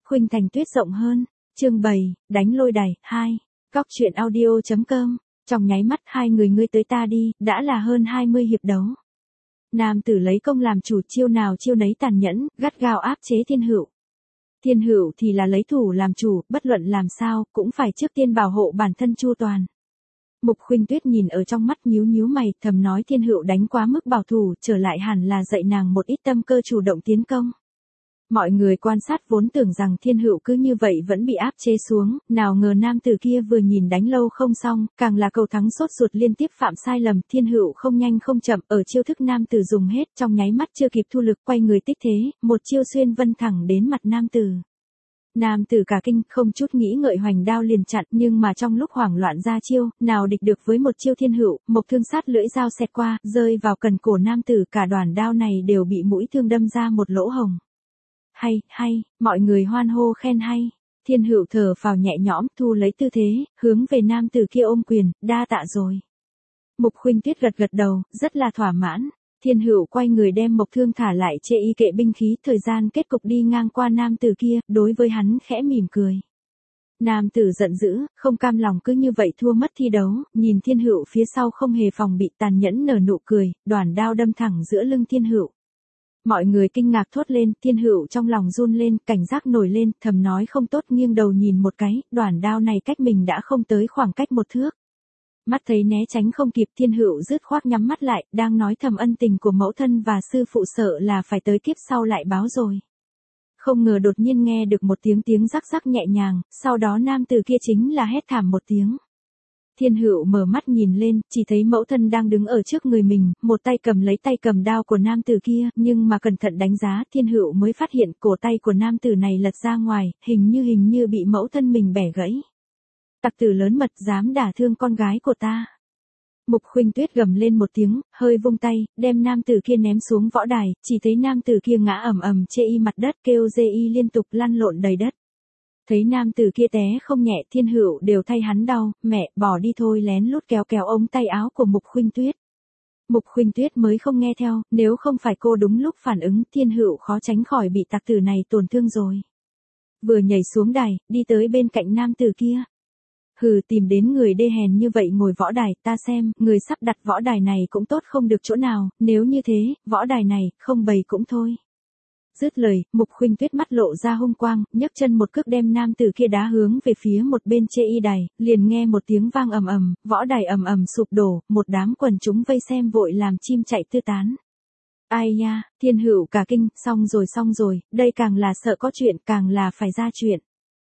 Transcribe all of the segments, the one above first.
Khuynh Thành Tuyết rộng hơn. Chương 7, đánh lôi đài 2. Góc truyện audio.com. Trong nháy mắt hai người ngươi tới ta đi, đã là hơn 20 hiệp đấu. Nam tử lấy công làm chủ, chiêu nào chiêu nấy tàn nhẫn, gắt gao áp chế Thiên Hựu. Thiên Hựu thì là lấy thủ làm chủ, bất luận làm sao, cũng phải trước tiên bảo hộ bản thân chu toàn. Mục Khuynh Tuyết nhìn ở trong mắt nhíu nhíu mày, thầm nói Thiên Hựu đánh quá mức bảo thủ, trở lại hẳn là dạy nàng một ít tâm cơ chủ động tiến công. Mọi người quan sát vốn tưởng rằng Thiên Hựu cứ như vậy vẫn bị áp chế xuống, nào ngờ nam tử kia vừa nhìn đánh lâu không xong, càng là cầu thắng sốt ruột liên tiếp phạm sai lầm. Thiên Hựu không nhanh không chậm, ở chiêu thức nam tử dùng hết, trong nháy mắt chưa kịp thu lực, quay người tích thế, một chiêu xuyên vân thẳng đến mặt nam tử. Nam tử cả kinh, không chút nghĩ ngợi hoành đao liền chặn, nhưng mà trong lúc hoảng loạn ra chiêu, nào địch được với một chiêu Thiên Hựu, một thương sát lưỡi dao xẹt qua, rơi vào cần cổ nam tử, cả đoàn đao này đều bị mũi thương đâm ra một lỗ hồng. Hay, mọi người hoan hô khen hay. Thiên Hựu thở phào nhẹ nhõm, thu lấy tư thế, hướng về nam tử kia ôm quyền, đa tạ rồi. Mục Khuynh Tuyết gật đầu, rất là thỏa mãn. Thiên Hựu quay người đem mộc thương thả lại chê y kệ binh khí, thời gian kết cục đi ngang qua nam tử kia, đối với hắn khẽ mỉm cười. Nam tử giận dữ, không cam lòng cứ như vậy thua mất thi đấu, nhìn Thiên Hựu phía sau không hề phòng bị, tàn nhẫn nở nụ cười, đoản đao đâm thẳng giữa lưng Thiên Hựu. Mọi người kinh ngạc thốt lên, Thiên Hựu trong lòng run lên, cảnh giác nổi lên, thầm nói không tốt, nghiêng đầu nhìn một cái, đoản đao này cách mình đã không tới khoảng cách một thước. Mắt thấy né tránh không kịp, Thiên Hựu dứt khoát nhắm mắt lại, đang nói thầm ân tình của mẫu thân và sư phụ sợ là phải tới kiếp sau lại báo rồi. Không ngờ đột nhiên nghe được một tiếng rắc rắc nhẹ nhàng, sau đó nam tử kia chính là hét thảm một tiếng. Thiên Hựu mở mắt nhìn lên, chỉ thấy mẫu thân đang đứng ở trước người mình, một tay cầm lấy tay cầm đao của nam tử kia, nhưng mà cẩn thận đánh giá, Thiên Hựu mới phát hiện cổ tay của nam tử này lật ra ngoài, hình như bị mẫu thân mình bẻ gãy. Tặc tử lớn mật dám đả thương con gái của ta. Mục Khuynh Tuyết gầm lên một tiếng, hơi vung tay, đem nam tử kia ném xuống võ đài, chỉ thấy nam tử kia ngã ầm ầm chê y mặt đất, kêu dê y liên tục lăn lộn đầy đất. Thấy nam tử kia té không nhẹ, Thiên Hựu đều thay hắn đau, mẹ, bỏ đi thôi, lén lút kéo ống tay áo của Mục Khuynh Tuyết. Mục Khuynh Tuyết mới không nghe theo, nếu không phải cô đúng lúc phản ứng, Thiên Hựu khó tránh khỏi bị tặc tử này tổn thương rồi. Vừa nhảy xuống đài, đi tới bên cạnh nam tử kia. Hừ, tìm đến người đê hèn như vậy ngồi võ đài, ta xem, người sắp đặt võ đài này cũng tốt không được chỗ nào, nếu như thế, võ đài này, không bày cũng thôi. Dứt lời, Mục Khuynh Tuyết mắt lộ ra hung quang, nhấc chân một cước đem nam tử kia đá hướng về phía một bên chê y đài, liền nghe một tiếng vang ầm ầm, võ đài ầm ầm sụp đổ, một đám quần chúng vây xem vội làm chim chạy tứ tán. Ai nha, Thiên Hựu cả kinh, xong rồi, đây càng là sợ có chuyện, càng là phải ra chuyện.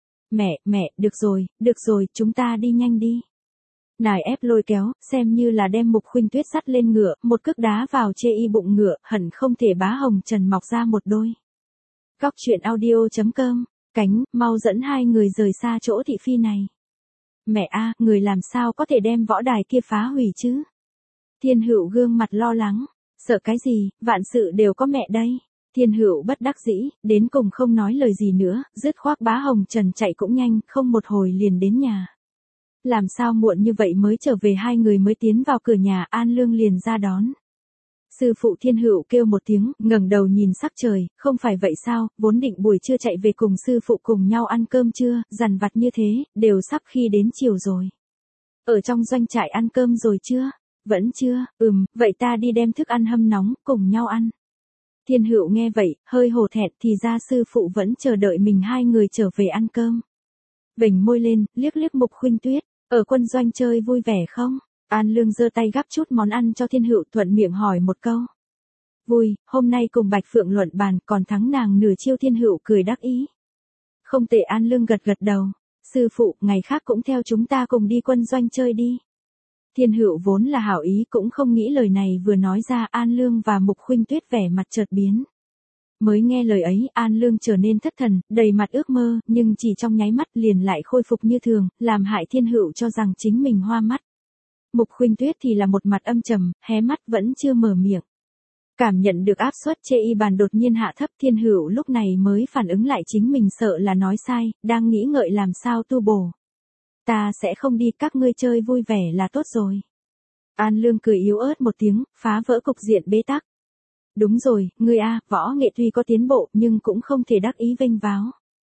Mẹ, được rồi, chúng ta đi nhanh đi. Nài ép lôi kéo, xem như là đem Mục Khuynh Tuyết dắt lên ngựa, một cước đá vào chê y bụng ngựa, hận không thể bá hồng trần mọc ra một đôi. Góc truyện audio.com, cánh, mau dẫn hai người rời xa chỗ thị phi này. Mẹ a, người làm sao có thể đem võ đài kia phá hủy chứ? Thiên Hựu gương mặt lo lắng, sợ cái gì, vạn sự đều có mẹ đây. Thiên Hựu bất đắc dĩ, đến cùng không nói lời gì nữa, dứt khoát bá hồng trần chạy cũng nhanh, không một hồi liền đến nhà. Làm sao muộn như vậy mới trở về, hai người mới tiến vào cửa nhà, An Lương liền ra đón. Sư phụ Thiên Hựu kêu một tiếng, ngẩng đầu nhìn sắc trời, không phải vậy sao, vốn định buổi trưa chạy về cùng sư phụ cùng nhau ăn cơm trưa, dằn vặt như thế, đều sắp khi đến chiều rồi. Ở trong doanh trại ăn cơm rồi chưa? Vẫn chưa, vậy ta đi đem thức ăn hâm nóng, cùng nhau ăn. Thiên Hựu nghe vậy, hơi hổ thẹn, thì ra sư phụ vẫn chờ đợi mình hai người trở về ăn cơm. Vểnh môi lên, liếc Mục Khuynh Tuyết, ở quân doanh chơi vui vẻ không? An Lương giơ tay gắp chút món ăn cho Thiên Hựu, thuận miệng hỏi một câu. Vui, hôm nay cùng Bạch Phượng luận bàn, còn thắng nàng nửa chiêu. Thiên Hựu cười đắc ý. Không tệ, An Lương gật đầu. Sư phụ, ngày khác cũng theo chúng ta cùng đi quân doanh chơi đi. Thiên Hựu vốn là hảo ý, cũng không nghĩ lời này vừa nói ra, An Lương và Mục Khuynh Tuyết vẻ mặt chợt biến. Mới nghe lời ấy, An Lương trở nên thất thần, đầy mặt ước mơ, nhưng chỉ trong nháy mắt liền lại khôi phục như thường, làm hại Thiên Hựu cho rằng chính mình hoa mắt. Mục Khuynh Tuyết thì là một mặt âm trầm, hé mắt vẫn chưa mở miệng. Cảm nhận được áp suất chê y bàn đột nhiên hạ thấp, Thiên Hựu lúc này mới phản ứng lại chính mình sợ là nói sai, đang nghĩ ngợi làm sao tu bổ. Ta sẽ không đi, các ngươi chơi vui vẻ là tốt rồi. An Lương cười yếu ớt một tiếng, phá vỡ cục diện bế tắc. Đúng rồi, ngươi a, võ nghệ tuy có tiến bộ nhưng cũng không thể đắc ý vênh váo.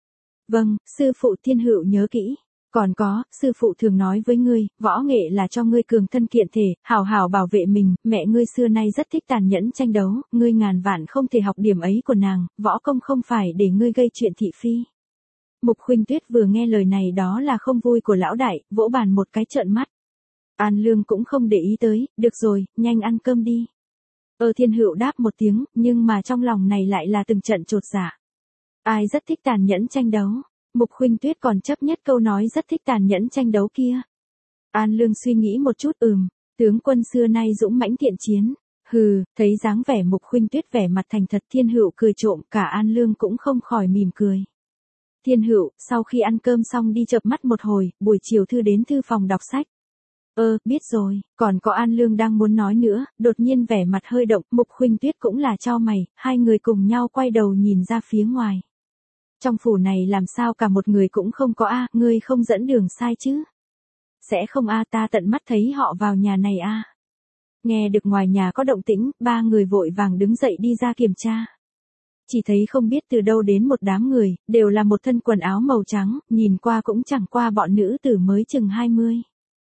Vâng, sư phụ. Thiên Hựu nhớ kỹ. Còn có, sư phụ thường nói với ngươi, võ nghệ là cho ngươi cường thân kiện thể, hảo hảo bảo vệ mình, mẹ ngươi xưa nay rất thích tàn nhẫn tranh đấu, ngươi ngàn vạn không thể học điểm ấy của nàng, võ công không phải để ngươi gây chuyện thị phi. Mục Khuynh Tuyết vừa nghe lời này đó là không vui của lão đại, vỗ bàn một cái trợn mắt. An Lương cũng không để ý tới, được rồi, nhanh ăn cơm đi. Thiên Hựu đáp một tiếng, nhưng mà trong lòng này lại là từng trận chột dạ. Ai rất thích tàn nhẫn tranh đấu? Mục Khuynh Tuyết còn chấp nhất câu nói rất thích tàn nhẫn tranh đấu kia. An Lương suy nghĩ một chút, tướng quân xưa nay dũng mãnh thiện chiến. Hừ, thấy dáng vẻ Mục Khuynh Tuyết vẻ mặt thành thật, Thiên Hựu cười trộm, cả An Lương cũng không khỏi mỉm cười. Thiên Hựu, sau khi ăn cơm xong đi chợp mắt một hồi, buổi chiều thư đến thư phòng đọc sách. Biết rồi, còn có An Lương đang muốn nói nữa, đột nhiên vẻ mặt hơi động, Mục Khuynh Tuyết cũng là chau mày, hai người cùng nhau quay đầu nhìn ra phía ngoài. Trong phủ này làm sao cả một người cũng không có a, ngươi không dẫn đường sai chứ? Sẽ không a, ta tận mắt thấy họ vào nhà này a. Nghe được ngoài nhà có động tĩnh, ba người vội vàng đứng dậy đi ra kiểm tra. Chỉ thấy không biết từ đâu đến một đám người, đều là một thân quần áo màu trắng, nhìn qua cũng chẳng qua bọn nữ tử mới chừng 20.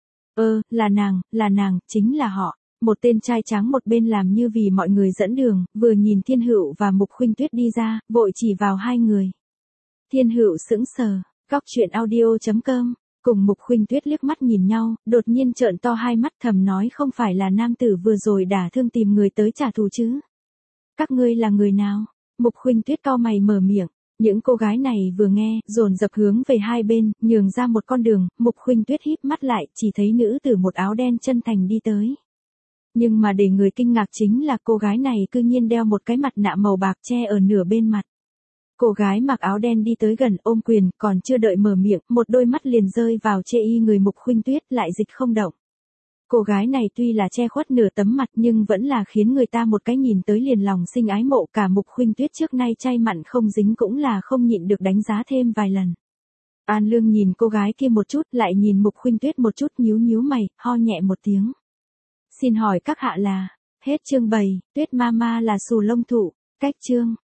Là nàng, chính là họ. Một tên trai trắng một bên làm như vì mọi người dẫn đường, vừa nhìn Thiên Hựu và Mục Khuynh Tuyết đi ra, vội chỉ vào hai người. Thiên Hựu sững sờ, coctruyện.audio.com, cùng Mục Khuynh Tuyết liếc mắt nhìn nhau, đột nhiên trợn to hai mắt thầm nói không phải là nam tử vừa rồi đả thương tìm người tới trả thù chứ. Các ngươi là người nào? Mục Khuynh Tuyết cau mày mở miệng. Những cô gái này vừa nghe, dồn dập hướng về hai bên, nhường ra một con đường, Mục Khuynh Tuyết híp mắt lại, chỉ thấy nữ tử một áo đen chân thành đi tới. Nhưng mà để người kinh ngạc chính là cô gái này cư nhiên đeo một cái mặt nạ màu bạc che ở nửa bên mặt. Cô gái mặc áo đen đi tới gần ôm quyền, còn chưa đợi mở miệng, một đôi mắt liền rơi vào chê y người Mục Khuynh Tuyết lại dịch không động. Cô gái này tuy là che khuất nửa tấm mặt nhưng vẫn là khiến người ta một cái nhìn tới liền lòng sinh ái mộ, cả Mục Khuynh Tuyết trước nay chay mặn không dính cũng là không nhịn được đánh giá thêm vài lần. An Lương nhìn cô gái kia một chút, lại nhìn Mục Khuynh Tuyết một chút, nhíu nhíu mày, ho nhẹ một tiếng. Xin hỏi các hạ là, hết chương 7, Tuyết Mama là Xù Lông Thụ, cách chương.